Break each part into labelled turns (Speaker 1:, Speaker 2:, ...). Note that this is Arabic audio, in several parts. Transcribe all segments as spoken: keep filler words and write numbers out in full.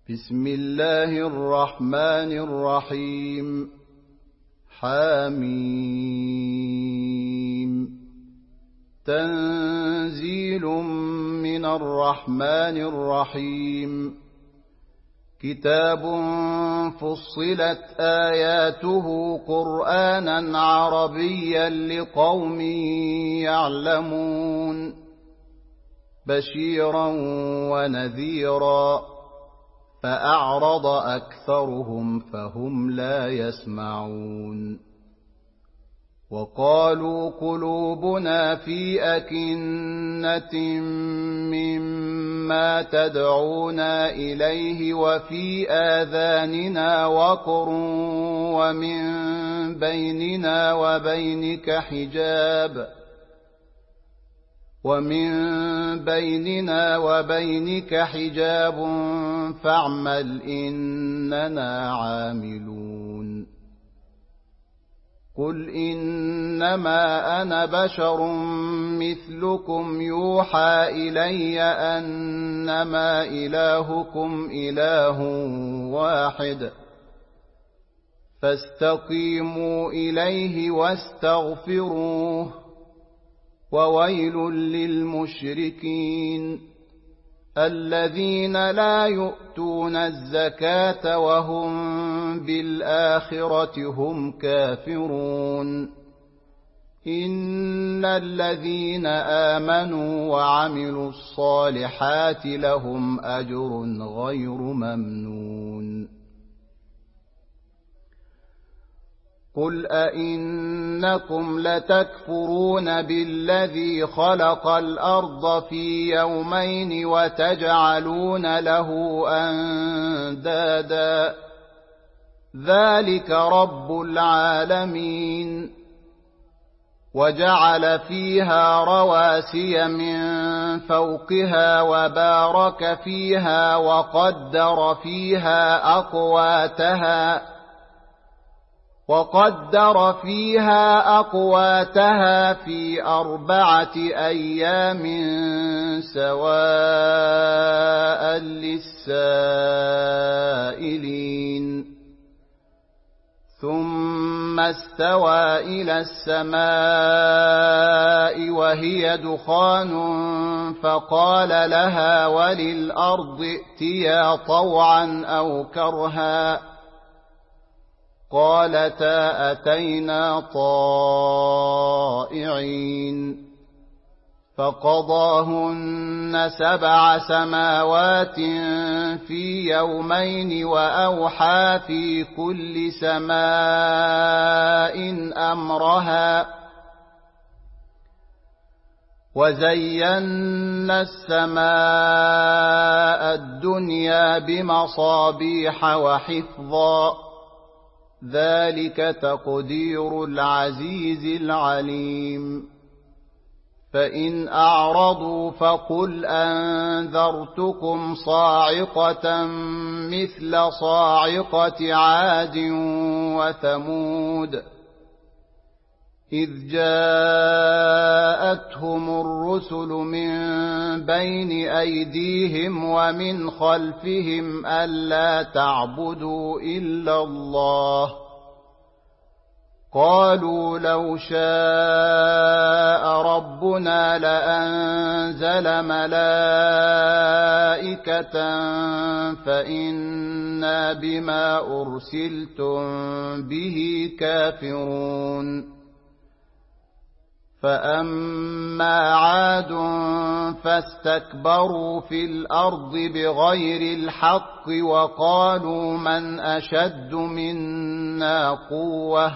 Speaker 1: بسم الله الرحمن الرحيم. حميم. تنزيل من الرحمن الرحيم. كتاب فصلت آياته قرآنا عربيا لقوم يعلمون بشيرا ونذيرا فأعرض أكثرهم فهم لا يسمعون. وقالوا قلوبنا في أكنة مما تدعونا إليه وفي آذاننا وقر ومن بيننا وبينك حجاب ومن بيننا وبينك حجاب فاعمل إننا عاملون. قل إنما أنا بشر مثلكم يوحى إلي أنما إلهكم إله واحد فاستقيموا إليه واستغفروه وويل للمشركين الذين لا يؤتون الزكاة وهم بالآخرة هم كافرون. إن الذين آمنوا وعملوا الصالحات لهم أجر غير ممنون. قل أئنكم لتكفرون بالذي خلق الأرض في يومين وتجعلون له أندادا ذلك رب العالمين. وجعل فيها رواسي من فوقها وبارك فيها وقدر فيها أقواتها وقدر فيها أقواتها في أربعة أيام سواء للسائلين. ثم استوى إلى السماء وهي دخان فقال لها وللأرض ائتيا طوعا أو كرها قالتا أتينا طائعين. فقضاهن سبع سماوات في يومين وأوحى في كل سماء أمرها وزينا السماء الدنيا بمصابيح وحفظا ذلك تقدير العزيز العليم. فإن أعرضوا فقل أنذرتكم صاعقة مثل صاعقة عاد وثمود إذ جاءتهم الرسل من بين أيديهم ومن خلفهم ألا تعبدوا إلا الله قالوا لو شاء ربنا لأنزل ملائكة فإنا بما أرسلتم به كافرون. فأما عاد فاستكبروا في الأرض بغير الحق وقالوا من أشد منا قوة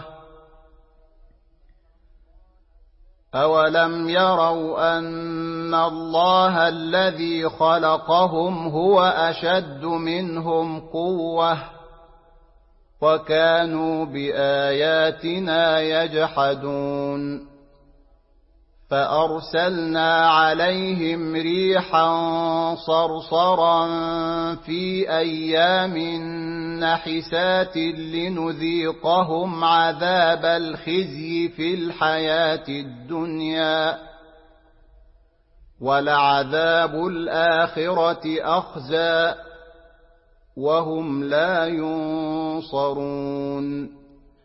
Speaker 1: أولم يروا أن الله الذي خلقهم هو أشد منهم قوة وكانوا بآياتنا يجحدون. فأرسلنا عليهم ريحا صرصرا في أيام نحسات لنذيقهم عذاب الخزي في الحياة الدنيا ولعذاب الآخرة أخزى وهم لا ينصرون.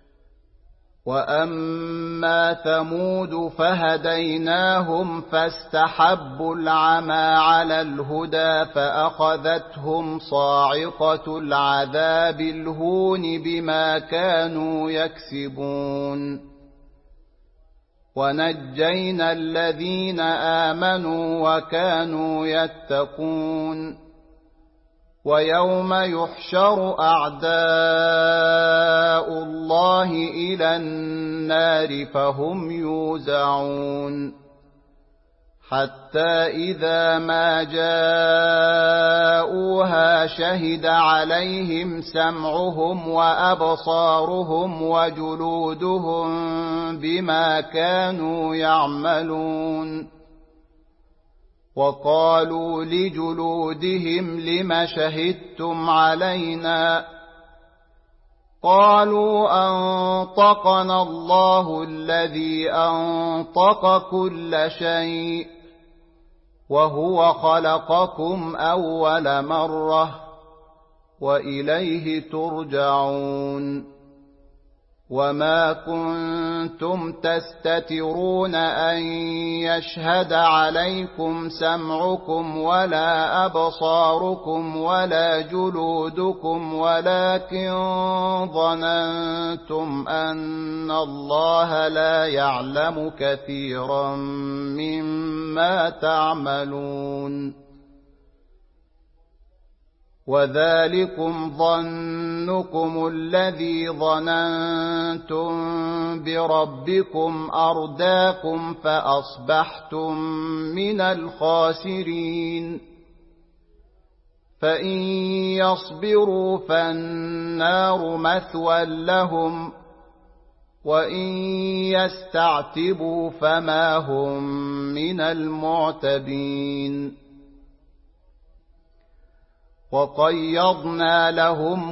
Speaker 1: وأما ثمود فهديناهم فاستحبوا العمى على الهدى فأخذتهم صاعقة العذاب الهون بما كانوا يكسبون. ونجينا الذين آمنوا وكانوا يتقون. ويوم يحشر أعداء الله إلى النار فهم يوزعون. حتى إذا ما جاءوها شهد عليهم سمعهم وأبصارهم وجلودهم بما كانوا يعملون. وقالوا لجلودهم لم شهدتم علينا؟ قالوا أنطقنا الله الذي أنطق كل شيء وهو خلقكم أول مرة وإليه ترجعون. وما كنتم تستترون أن يشهد عليكم سمعكم ولا أبصاركم ولا جلودكم ولكن ظننتم أن الله لا يعلم كثيرا مما تعملون. وذلكم ظنكم الذي ظننتم بربكم أرداكم فأصبحتم من الخاسرين. فإن يصبروا فالنار مثوى لهم وإن يستعتبوا فما هم من المعتبين. وقيضنا لهم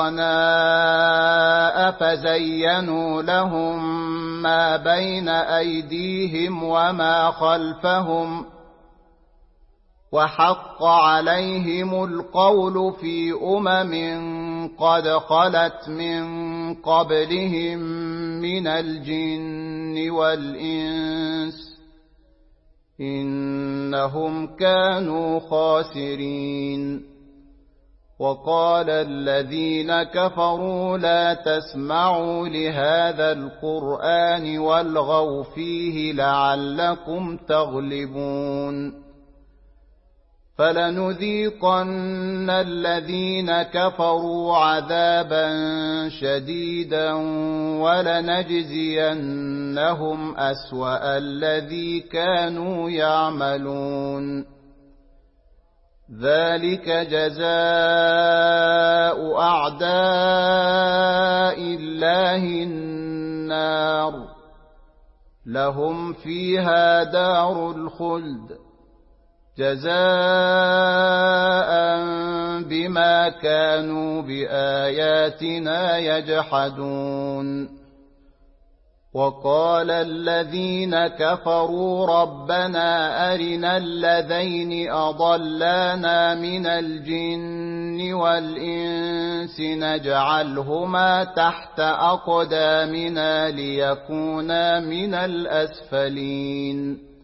Speaker 1: قرناء فزينوا لهم ما بين أيديهم وما خلفهم وحق عليهم القول في أمم قد خلت من قبلهم من الجن والإنس إنهم كانوا خاسرين. وقال الذين كفروا لا تسمعوا لهذا القرآن والغوا فيه لعلكم تغلبون. فلنذيقن الذين كفروا عذابا شديدا ولنجزينهم أسوأ الذي كانوا يعملون. ذلك جزاء أعداء الله النار لهم فيها دار الخلد جزاء بما كانوا بآياتنا يجحدون. وقال الذين كفروا ربنا أرنا الذين أضلانا من الجن والإنس نجعلهما تحت أقدامنا ليكونا من الأسفلين.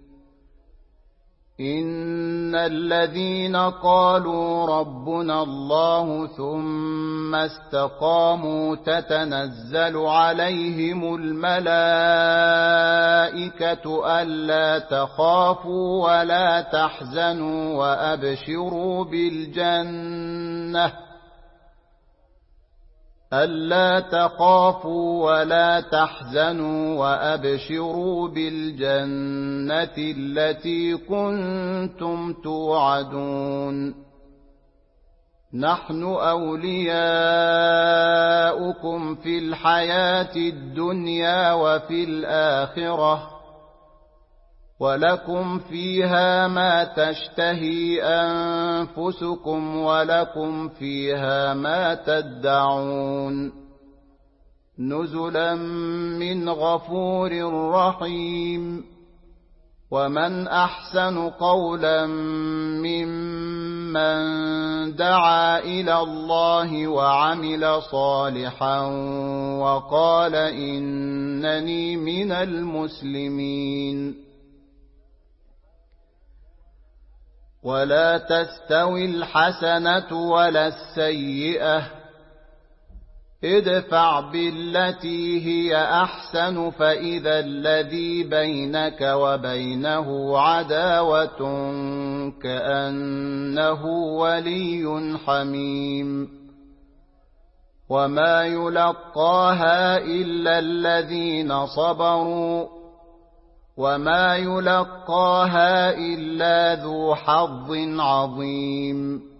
Speaker 1: إن الذين قالوا ربنا الله ثم استقاموا تتنزل عليهم الملائكة ألا تخافوا ولا تحزنوا وأبشروا بالجنة ألا تخافوا ولا تحزنوا وأبشروا بالجنة التي كنتم توعدون. نحن أولياؤكم في الحياة الدنيا وفي الآخرة ولكم فيها ما تشتهي أنفسكم ولكم فيها ما تدعون نزلا من غفور رحيم. ومن أحسن قولا ممن مَّن دَعَا إِلَى اللَّهِ وَعَمِلَ صَالِحًا وَقَالَ إِنَّنِي مِنَ الْمُسْلِمِينَ وَلَا تَسْتَوِي الْحَسَنَةُ وَلَا السَّيِّئَةُ ادْفَعْ بِالَّتِي هِيَ أَحْسَنُ فَإِذَا الَّذِي بَيْنَكَ وَبَيْنَهُ عَدَاوَةٌ كَأَنَّهُ وَلِيٌّ حَمِيمٌ وَمَا يُلَقَّاهَا إِلَّا الَّذِينَ صَبَرُوا وَمَا يُلَقَّاهَا إِلَّا ذُو حَظٍّ عَظِيمٍ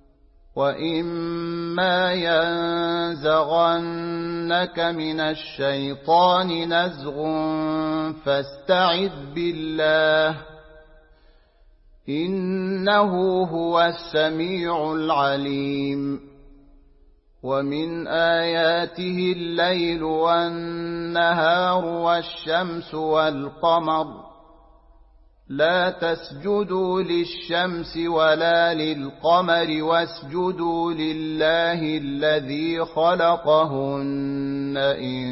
Speaker 1: وَإِمَّا يَنزَغَنَّكَ مِنَ الشَّيْطَانِ نَزْغٌ فَاسْتَعِذْ بِاللَّهِ إِنَّهُ هُوَ السَّمِيعُ الْعَلِيمُ وَمِنْ آيَاتِهِ اللَّيْلُ وَالنَّهَارُ وَالشَّمْسُ وَالْقَمَرُ لا تسجدوا للشمس ولا للقمر واسجدوا لله الذي خلقهن إن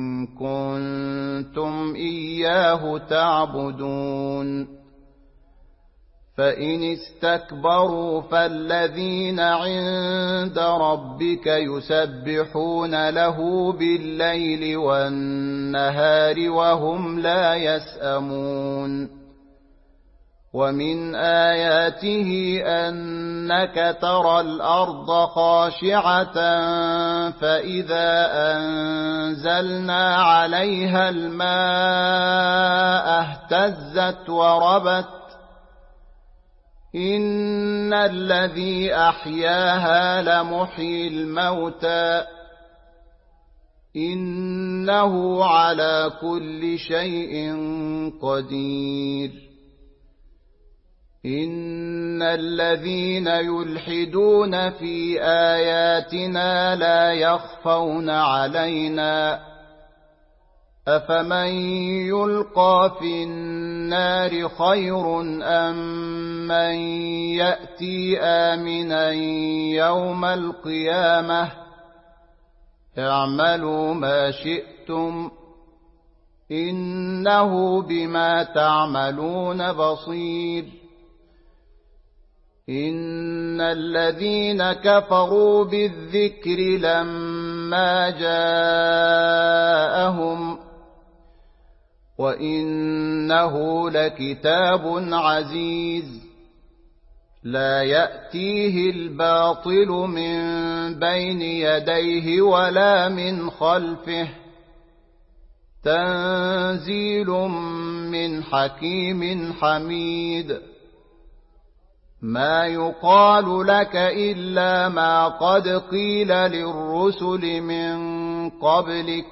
Speaker 1: كنتم إياه تعبدون فإن استكبروا فالذين عند ربك يسبحون له بالليل والنهار وهم لا يسأمون ومن آياته أنك ترى الأرض خاشعة فإذا أنزلنا عليها الماء اهتزت وربت إن الذي أحياها لمحيي الموتى إنه على كل شيء قدير إن الذين يلحدون في آياتنا لا يخفون علينا أفمن يلقى في النار خير أم من يأتي آمنا يوم القيامة اعملوا ما شئتم إنه بما تعملون بصير إن الذين كفروا بالذكر لما جاءهم وإنه لكتاب عزيز لا يأتيه الباطل من بين يديه ولا من خلفه تنزيل من حكيم حميد ما يقال لك إلا ما قد قيل للرسل من قبلك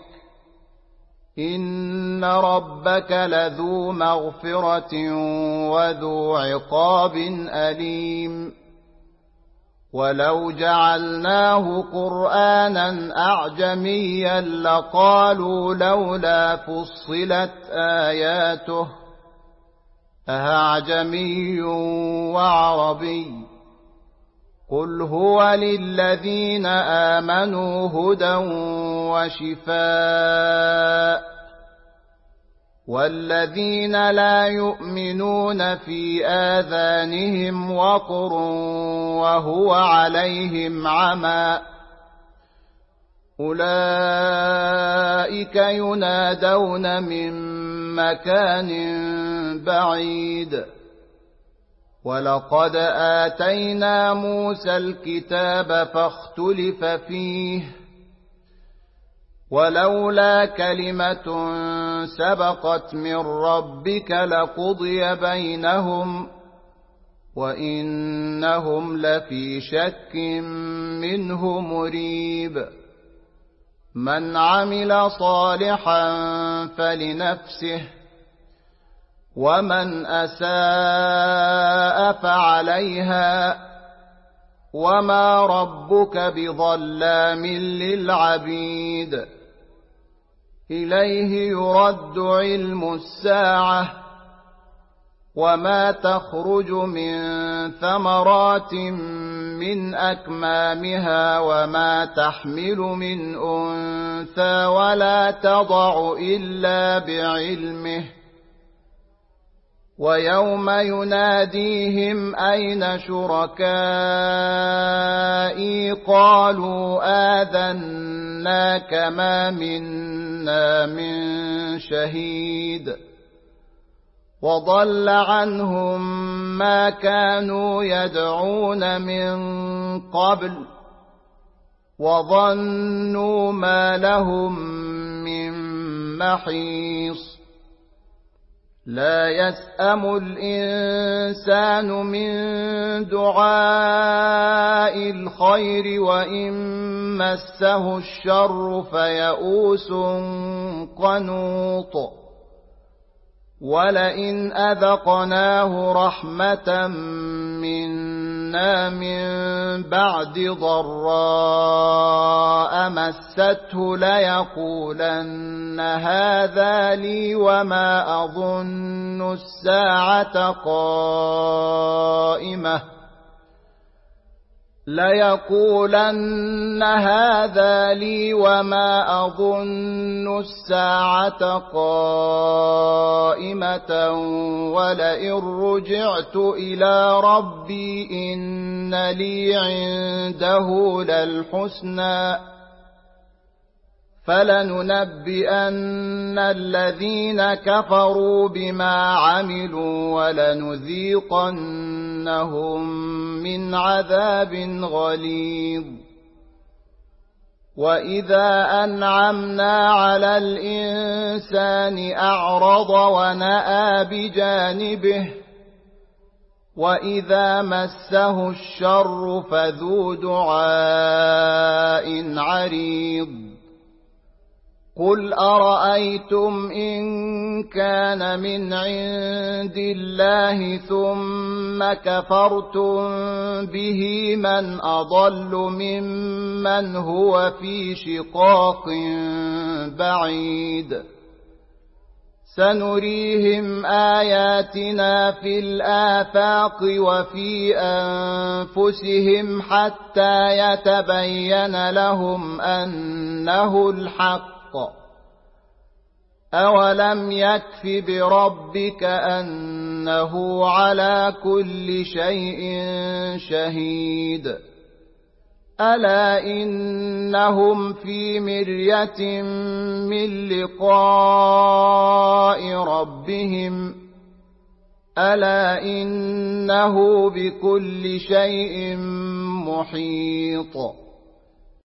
Speaker 1: إن ربك لذو مغفرة وذو عقاب أليم ولو جعلناه قرآنا أعجميا لقالوا لولا فصلت آياته أعجمي وعربي قل هو للذين آمنوا هدى وشفاء والذين لا يؤمنون في آذانهم وقر وهو عليهم عمى أولئك ينادون من مكان بعيد ولقد آتينا موسى الكتاب فاختلف فيه ولولا كلمة سبقت من ربك لقضي بينهم وإنهم لفي شك منه مريب من عمل صالحا فلنفسه ومن أساء فعليها وما ربك بظلام للعبيد إليه يرد علم الساعة وما تخرج من ثمرات من أكمامها وما تحمل من أنثى ولا تضع إلا بعلمه ويوم يناديهم أين شركائي قالوا آذناك ما منا من شهيد وضل عنهم ما كانوا يدعون من قبل وظنوا ما لهم من محيص لا يسأم الإنسان من دعاء الخير وإن مسه الشر فيئوس قنوط ولئن أذقناه رحمة منا من بعد ضراء مسته ليقولن هذا لي وما أظن الساعة قائمة ليقولن هذا لي وما أظن الساعة قائمة ولئن رجعت إلى ربي إن لي عنده للحسنى فلننبئن الذين كفروا بما عملوا ولنذيقنهم من عذاب غليظ وإذا أنعمنا على الإنسان أعرض ونأى بجانبه وإذا مسه الشر فذو دعاء عريض قل أرأيتم إن كان من عند الله ثم كفرتم به من أضل ممن هو في شقاق بعيد سنريهم آياتنا في الآفاق وفي أنفسهم حتى يتبين لهم أنه الحق أولم يكف بربك أنه على كل شيء شهيد ألا إنهم في مرية من لقاء ربهم ألا إنه بكل شيء محيط